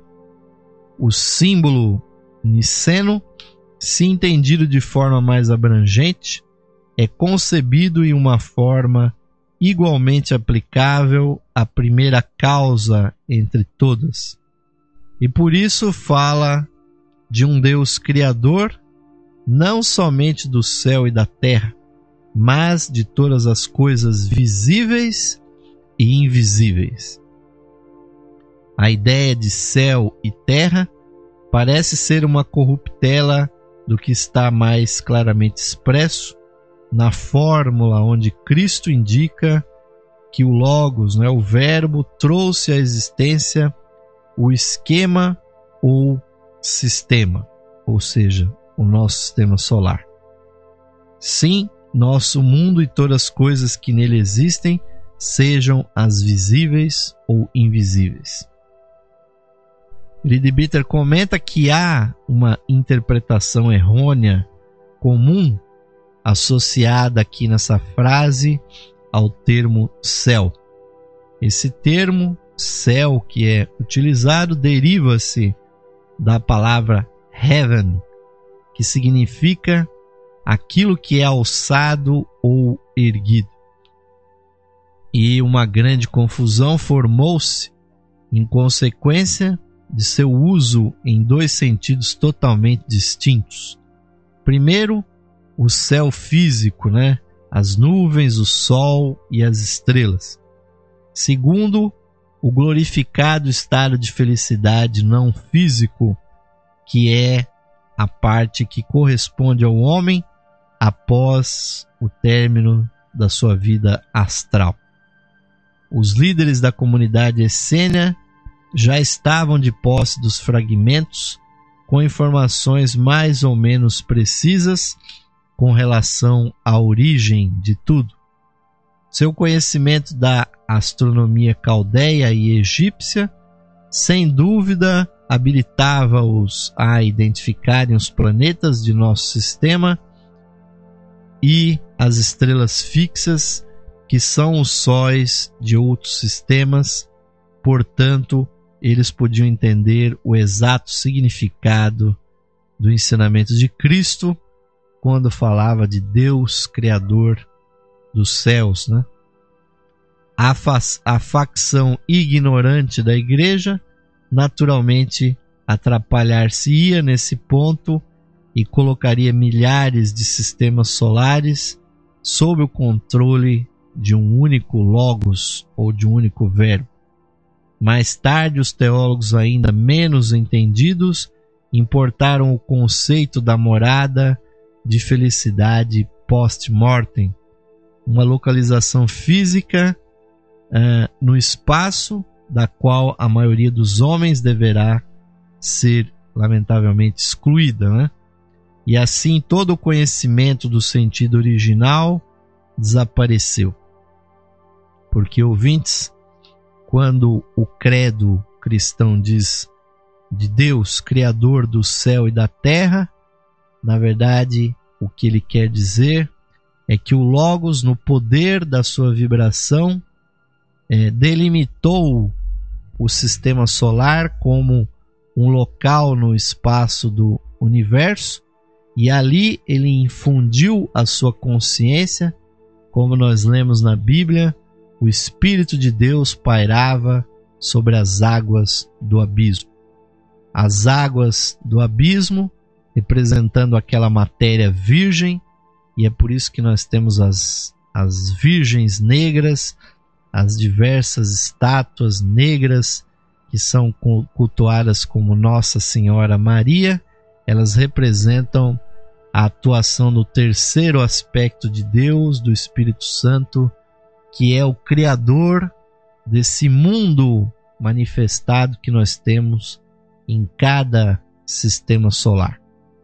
Speaker 1: O símbolo niceno, se entendido de forma mais abrangente, é concebido em uma forma igualmente aplicável à primeira causa entre todas. E por isso fala de um Deus criador, não somente do céu e da terra, mas de todas as coisas visíveis e invisíveis. A ideia de céu e terra parece ser uma corruptela do que está mais claramente expresso na fórmula onde Cristo indica que o Logos, né, o Verbo, trouxe à existência o esquema ou sistema, ou seja, o nosso sistema solar. Sim, nosso mundo e todas as coisas que nele existem, sejam as visíveis ou invisíveis. Leadbeater comenta que há uma interpretação errônea comum associada aqui nessa frase ao termo céu. Esse termo céu que é utilizado deriva-se da palavra heaven, que significa aquilo que é alçado ou erguido. E uma grande confusão formou-se em consequência de seu uso em dois sentidos totalmente distintos. Primeiro, o céu físico, né? As nuvens, o sol e as estrelas. Segundo, o glorificado estado de felicidade não físico, que é a parte que corresponde ao homem após o término da sua vida astral. Os líderes da comunidade essênia já estavam de posse dos fragmentos com informações mais ou menos precisas com relação à origem de tudo. Seu conhecimento da astronomia caldeia e egípcia, sem dúvida, habilitava-os a identificarem os planetas de nosso sistema e as estrelas fixas, que são os sóis de outros sistemas. Portanto, eles podiam entender o exato significado do ensinamento de Cristo quando falava de Deus Criador dos céus, né? A, fa- a facção ignorante da igreja naturalmente atrapalhar-se-ia nesse ponto e colocaria milhares de sistemas solares sob o controle de um único logos ou de um único verbo. Mais tarde, os teólogos ainda menos entendidos importaram o conceito da morada de felicidade post-mortem, uma localização física uh, no espaço da qual a maioria dos homens deverá ser lamentavelmente excluída, né? E assim todo o conhecimento do sentido original desapareceu. Porque, ouvintes, quando o credo cristão diz de Deus, Criador do céu e da terra, na verdade, o que ele quer dizer é que o Logos, no poder da sua vibração, é, delimitou o sistema solar como um local no espaço do universo, e ali ele infundiu a sua consciência, como nós lemos na Bíblia, o Espírito de Deus pairava sobre as águas do abismo. As águas do abismo representando aquela matéria virgem, e é por isso que nós temos as, as virgens negras, as diversas estátuas negras que são cultuadas como Nossa Senhora Maria. Elas representam a atuação do terceiro aspecto de Deus, do Espírito Santo, que é o Criador desse mundo manifestado que nós temos em cada sistema solar.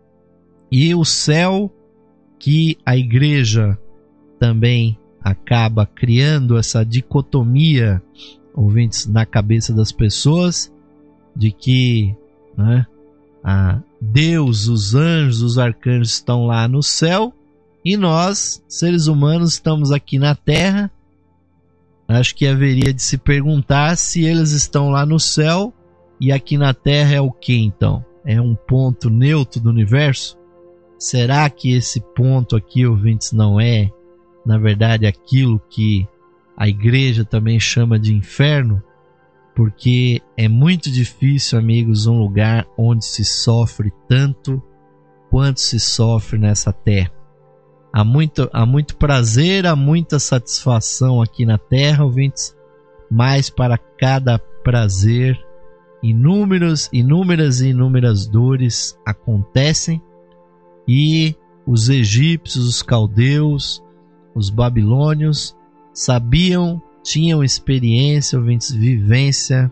Speaker 1: E o céu, que a igreja também acaba criando essa dicotomia, ouvintes, na cabeça das pessoas, de que, né, a Deus, os anjos, os arcanjos estão lá no céu e nós, seres humanos, estamos aqui na terra. Acho que haveria de se perguntar se eles estão lá no céu e aqui na terra é o que então? É um ponto neutro do universo? Será que esse ponto aqui, ouvintes, não é, na verdade, aquilo que a igreja também chama de inferno? Porque é muito difícil, amigos, um lugar onde se sofre tanto quanto se sofre nessa terra. Há muito, há muito prazer, há muita satisfação aqui na terra, ouvintes, mas para cada prazer, inúmeros, inúmeras e inúmeras dores acontecem, E os egípcios, os caldeus, os babilônios sabiam, tinham experiência, ouvintes, vivência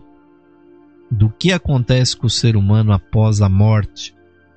Speaker 1: do que acontece com o ser humano após a morte.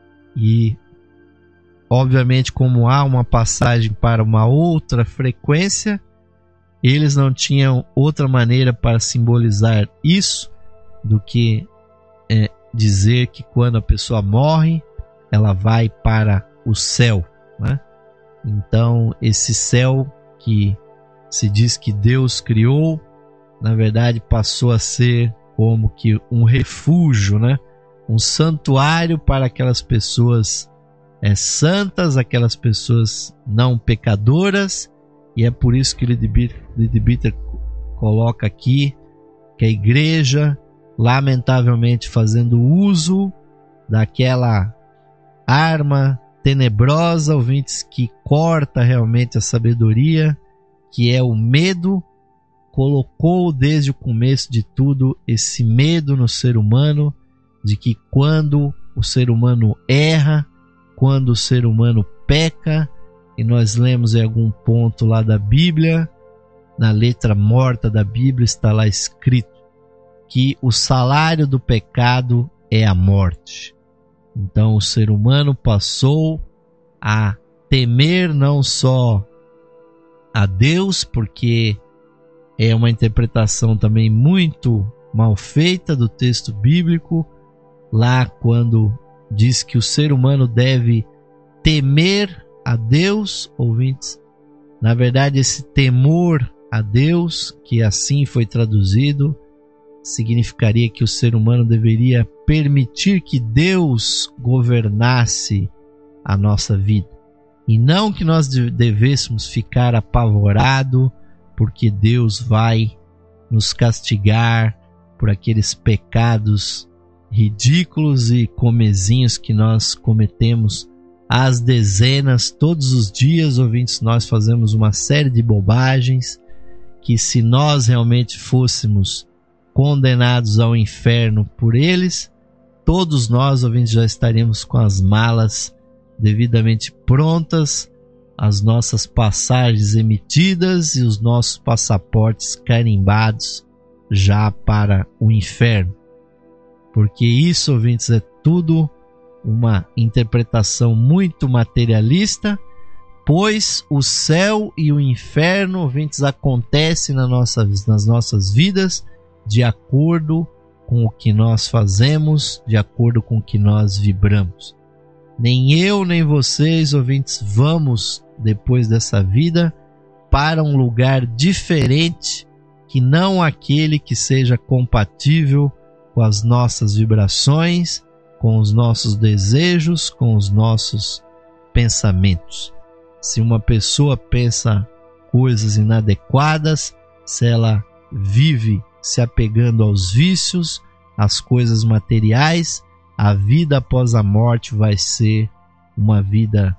Speaker 1: E, obviamente, como há uma passagem para uma outra frequência, eles não tinham outra maneira para simbolizar isso do que é, dizer que quando a pessoa morre, ela vai para o céu, né? Então, esse céu que se diz que Deus criou, na verdade passou a ser como que um refúgio, né? Um santuário para aquelas pessoas é, santas, aquelas pessoas não pecadoras, e é por isso que Leadbeater coloca aqui que a igreja, lamentavelmente fazendo uso daquela arma tenebrosa, ouvintes, que corta realmente a sabedoria, que é o medo, colocou desde o começo de tudo esse medo no ser humano, de que quando o ser humano erra, quando o ser humano peca, e nós lemos em algum ponto lá da Bíblia, na letra morta da Bíblia está lá escrito que o salário do pecado é a morte. Então o ser humano passou a temer não só a Deus, porque é uma interpretação também muito mal feita do texto bíblico, lá quando diz que o ser humano deve temer a Deus, ouvintes. Na verdade, esse temor a Deus, que assim foi traduzido, significaria que o ser humano deveria permitir que Deus governasse a nossa vida, e não que nós devêssemos ficar apavorado porque Deus vai nos castigar por aqueles pecados ridículos e comezinhos que nós cometemos às dezenas todos os dias, ouvintes. Nós fazemos uma série de bobagens que, se nós realmente fôssemos condenados ao inferno por eles, todos nós, ouvintes, já estaríamos com as malas devidamente prontas, as nossas passagens emitidas e os nossos passaportes carimbados já para o inferno. Porque isso, ouvintes, é tudo uma interpretação muito materialista, pois o céu e o inferno, ouvintes, acontecem nas nossas, nas nossas vidas de acordo com o que nós fazemos, de acordo com o que nós vibramos. Nem eu, nem vocês, ouvintes, vamos, depois dessa vida, para um lugar diferente que não aquele que seja compatível com as nossas vibrações, com os nossos desejos, com os nossos pensamentos. Se uma pessoa pensa coisas inadequadas, se ela vive se apegando aos vícios, às coisas materiais, a vida após a morte vai ser uma vida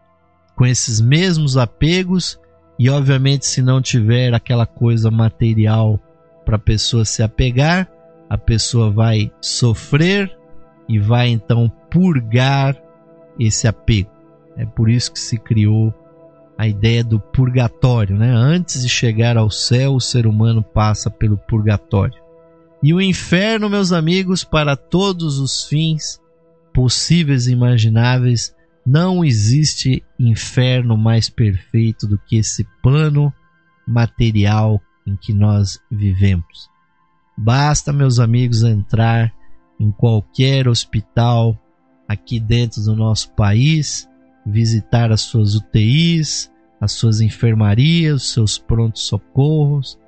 Speaker 1: com esses mesmos apegos, e obviamente, se não tiver aquela coisa material para a pessoa se apegar, a pessoa vai sofrer e vai então purgar esse apego. É por isso que se criou a ideia do purgatório, né? Antes de chegar ao céu, o ser humano passa pelo purgatório. E o inferno, meus amigos, para todos os fins possíveis e imagináveis, não existe inferno mais perfeito do que esse plano material em que nós vivemos. Basta, meus amigos, entrar em qualquer hospital aqui dentro do nosso país, visitar as suas U T Is, as suas enfermarias, os seus prontos-socorros,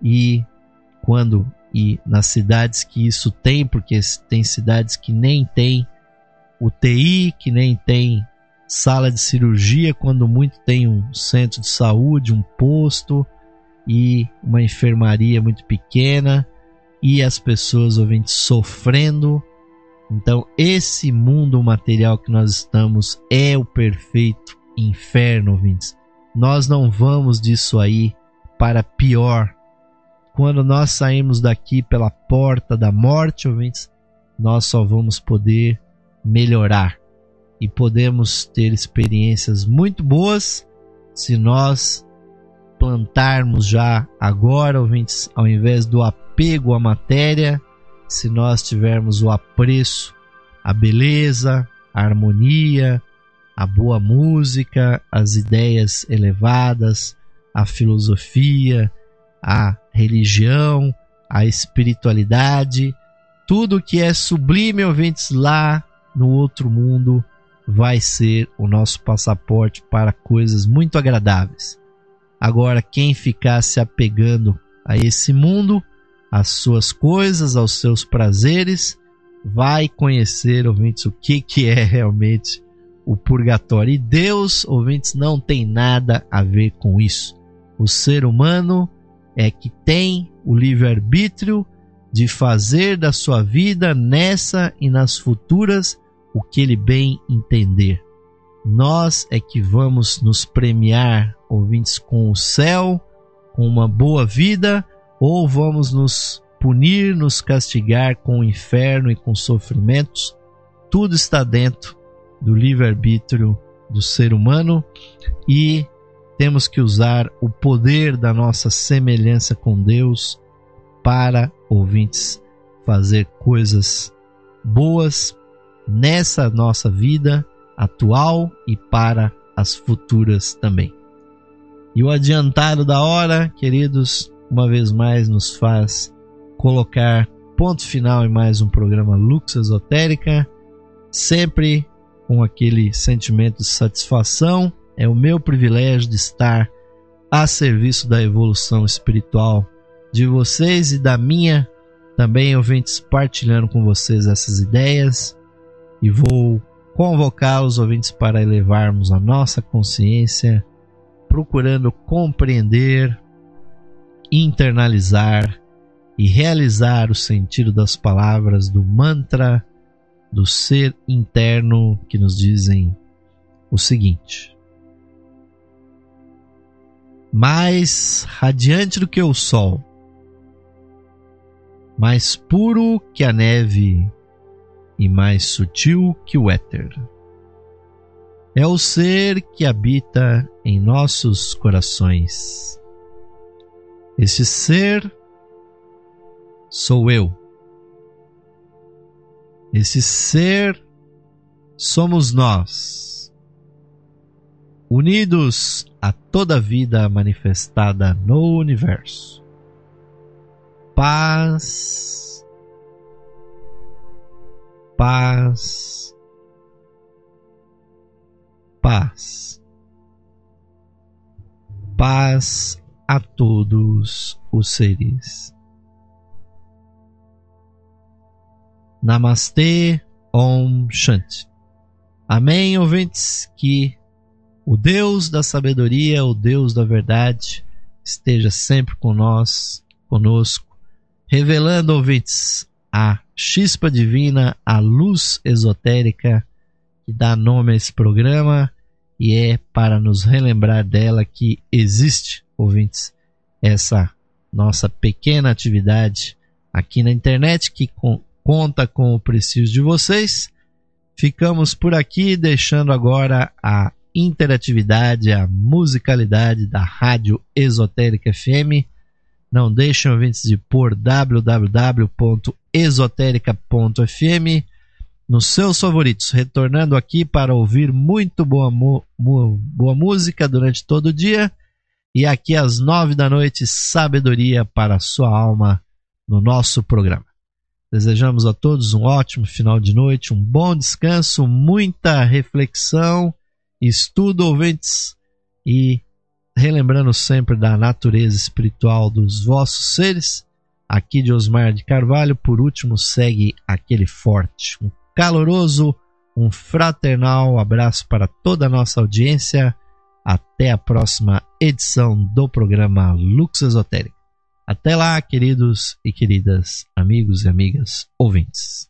Speaker 1: e quando e nas cidades que isso tem, porque tem cidades que nem tem U T I, que nem tem sala de cirurgia, quando muito tem um centro de saúde, um posto e uma enfermaria muito pequena, e as pessoas, ouvintes, sofrendo. Então esse mundo material que nós estamos é o perfeito inferno, ouvintes. Nós não vamos disso aí para pior. Quando nós saímos daqui pela porta da morte, ouvintes, nós só vamos poder melhorar. e podemos ter experiências muito boas se nós plantarmos já agora, ouvintes, ao invés do apego à matéria, se nós tivermos o apreço à beleza, à harmonia, à boa música, às ideias elevadas, à filosofia, à religião, à espiritualidade, tudo que é sublime, ouvintes, lá no outro mundo vai ser o nosso passaporte para coisas muito agradáveis. Agora, quem ficar se apegando a esse mundo, às suas coisas, aos seus prazeres, vai conhecer, ouvintes, o que, que é realmente o purgatório. E Deus, ouvintes, não tem nada a ver com isso. O ser humano é que tem o livre-arbítrio de fazer da sua vida, nessa e nas futuras, o que ele bem entender. Nós é que vamos nos premiar, ouvintes, com o céu, com uma boa vida, ou vamos nos punir, nos castigar com o inferno e com sofrimentos. Tudo está dentro do livre-arbítrio do ser humano e temos que usar o poder da nossa semelhança com Deus para, ouvintes, fazer coisas boas nessa nossa vida atual e para as futuras também. E o adiantado da hora, queridos, uma vez mais nos faz colocar ponto final em mais um programa Lux Esotérica, sempre com aquele sentimento de satisfação. É o meu privilégio de estar a serviço da evolução espiritual de vocês e da minha também, ouvintes, partilhando com vocês essas ideias, e vou convocar os ouvintes para elevarmos a nossa consciência, procurando compreender, internalizar e realizar o sentido das palavras do mantra do ser interno, que nos dizem o seguinte: mais radiante do que o sol, mais puro que a neve e mais sutil que o éter, é o ser que habita em nossos corações. Esse ser sou eu. Esse ser somos nós, unidos a toda a vida manifestada no universo. Paz, paz, paz, paz a todos os seres. Namastê, Om Shanti. Amém, ouvintes, que o Deus da sabedoria, o Deus da verdade, esteja sempre com nós, conosco, revelando, ouvintes, a chispa divina, a luz esotérica que dá nome a esse programa, e é para nos relembrar dela que existe, ouvintes, essa nossa pequena atividade aqui na internet que com conta com o prestígio de vocês. Ficamos por aqui, deixando agora a interatividade, a musicalidade da Rádio Esotérica F M. Não deixem, ouvintes, de pôr w w w ponto esotérica ponto f m nos seus favoritos, retornando aqui para ouvir muito boa, mu- mu- boa música durante todo o dia. E aqui às nove da noite, sabedoria para a sua alma no nosso programa. Desejamos a todos um ótimo final de noite, um bom descanso, muita reflexão, estudo, ouvintes, e relembrando sempre da natureza espiritual dos vossos seres. Aqui de Osmar de Carvalho, por último, segue aquele forte, um caloroso, um fraternal abraço para toda a nossa audiência. Até a próxima edição do programa Lux Esotérica. Até lá, queridos e queridas, amigos e amigas ouvintes.